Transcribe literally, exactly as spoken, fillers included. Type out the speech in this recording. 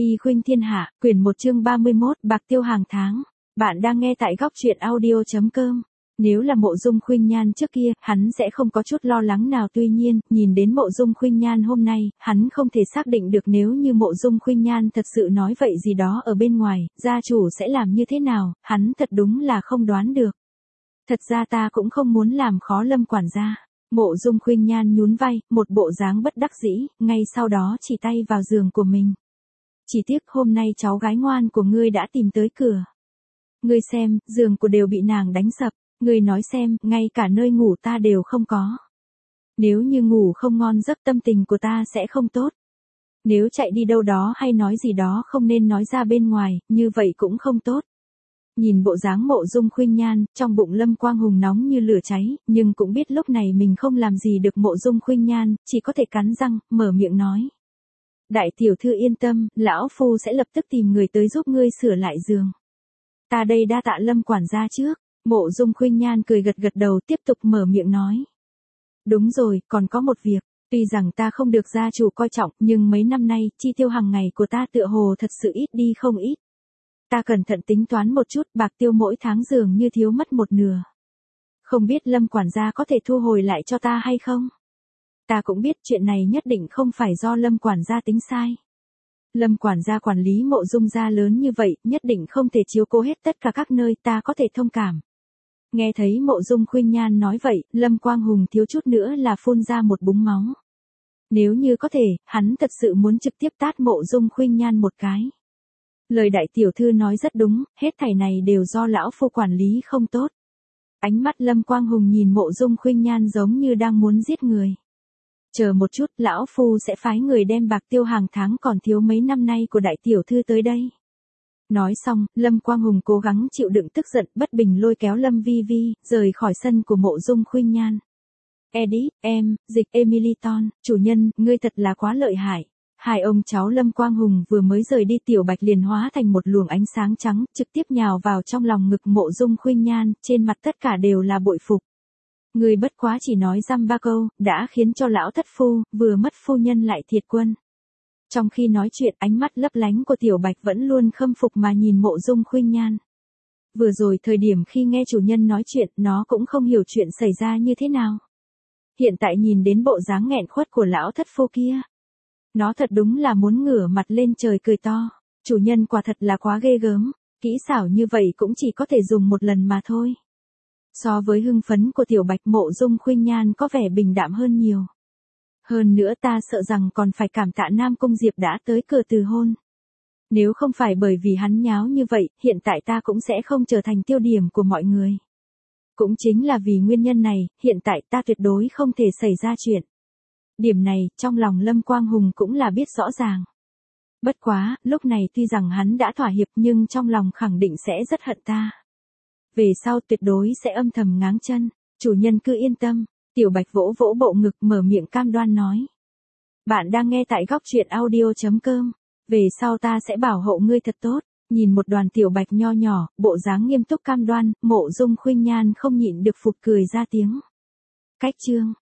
Y khuynh thiên hạ, quyển một chương ba mươi mốt, bạc tiêu hàng tháng. Bạn đang nghe tại góc truyện audio.com. Nếu là Mộ Dung Khuynh Nhan trước kia, hắn sẽ không có chút lo lắng nào, tuy nhiên, nhìn đến Mộ Dung Khuynh Nhan hôm nay, hắn không thể xác định được nếu như Mộ Dung Khuynh Nhan thật sự nói vậy gì đó ở bên ngoài, gia chủ sẽ làm như thế nào, hắn thật đúng là không đoán được. Thật ra ta cũng không muốn làm khó Lâm quản gia. Mộ Dung Khuynh Nhan nhún vai, một bộ dáng bất đắc dĩ, ngay sau đó chỉ tay vào giường của mình. Chỉ tiếc hôm nay cháu gái ngoan của ngươi đã tìm tới cửa. Ngươi xem, giường của đều bị nàng đánh sập, ngươi nói xem, ngay cả nơi ngủ ta đều không có. Nếu như ngủ không ngon giấc tâm tình của ta sẽ không tốt. Nếu chạy đi đâu đó hay nói gì đó không nên nói ra bên ngoài, như vậy cũng không tốt. Nhìn bộ dáng Mộ Dung Khuynh Nhan, trong bụng Lâm Quang Hùng nóng như lửa cháy, nhưng cũng biết lúc này mình không làm gì được Mộ Dung Khuynh Nhan, chỉ có thể cắn răng, mở miệng nói. Đại tiểu thư yên tâm, lão phu sẽ lập tức tìm người tới giúp ngươi sửa lại giường. Ta đây đa tạ Lâm quản gia trước. Mộ Dung Khuynh Nhan cười gật gật đầu, tiếp tục mở miệng nói. Đúng rồi, còn có một việc, tuy rằng ta không được gia chủ coi trọng, nhưng mấy năm nay, chi tiêu hàng ngày của ta tựa hồ thật sự ít đi không ít. Ta cẩn thận tính toán một chút, bạc tiêu mỗi tháng dường như thiếu mất một nửa. Không biết Lâm quản gia có thể thu hồi lại cho ta hay không? Ta cũng biết chuyện này nhất định không phải do Lâm quản gia tính sai. Lâm quản gia quản lý Mộ Dung gia lớn như vậy, nhất định không thể chiếu cố hết tất cả các nơi, ta có thể thông cảm. Nghe thấy Mộ Dung Khuynh Nhan nói vậy, Lâm Quang Hùng thiếu chút nữa là phun ra một búng máu. Nếu như có thể, hắn thật sự muốn trực tiếp tát Mộ Dung Khuynh Nhan một cái. Lời đại tiểu thư nói rất đúng, hết thảy này đều do lão phu quản lý không tốt. Ánh mắt Lâm Quang Hùng nhìn Mộ Dung Khuynh Nhan giống như đang muốn giết người. Chờ một chút, lão phu sẽ phái người đem bạc tiêu hàng tháng còn thiếu mấy năm nay của đại tiểu thư tới đây. Nói xong, Lâm Quang Hùng cố gắng chịu đựng tức giận, bất bình lôi kéo Lâm Vi Vi, rời khỏi sân của Mộ Dung Khuynh Nhan. Edith, em, dịch Emily Ton, chủ nhân, ngươi thật là quá lợi hại. Hai ông cháu Lâm Quang Hùng vừa mới rời đi, Tiểu Bạch liền hóa thành một luồng ánh sáng trắng, trực tiếp nhào vào trong lòng ngực Mộ Dung Khuynh Nhan, trên mặt tất cả đều là bội phục. Người bất quá chỉ nói dăm ba câu, đã khiến cho lão thất phu, vừa mất phu nhân lại thiệt quân. Trong khi nói chuyện, ánh mắt lấp lánh của Tiểu Bạch vẫn luôn khâm phục mà nhìn Mộ Dung Khuynh Nhan. Vừa rồi thời điểm khi nghe chủ nhân nói chuyện, nó cũng không hiểu chuyện xảy ra như thế nào. Hiện tại nhìn đến bộ dáng nghẹn khuất của lão thất phu kia. Nó thật đúng là muốn ngửa mặt lên trời cười to. Chủ nhân quả thật là quá ghê gớm, kỹ xảo như vậy cũng chỉ có thể dùng một lần mà thôi. So với hưng phấn của Tiểu Bạch, Mộ Dung Khuynh Nhan có vẻ bình đạm hơn nhiều. Hơn nữa ta sợ rằng còn phải cảm tạ Nam Cung Diệp đã tới cửa từ hôn. Nếu không phải bởi vì hắn nháo như vậy, hiện tại ta cũng sẽ không trở thành tiêu điểm của mọi người. Cũng chính là vì nguyên nhân này, hiện tại ta tuyệt đối không thể xảy ra chuyện. Điểm này, trong lòng Lâm Quang Hùng cũng là biết rõ ràng. Bất quá, lúc này tuy rằng hắn đã thỏa hiệp nhưng trong lòng khẳng định sẽ rất hận ta. Về sau tuyệt đối sẽ âm thầm ngáng chân, chủ nhân cứ yên tâm. Tiểu Bạch vỗ vỗ bộ ngực, mở miệng cam đoan nói. Bạn đang nghe tại góc truyện audio.com. Về sau ta sẽ bảo hộ ngươi thật tốt. Nhìn một đoàn Tiểu Bạch nho nhỏ, bộ dáng nghiêm túc cam đoan, Mộ Dung Khuynh Nhan không nhịn được phụt cười ra tiếng. Cách chương.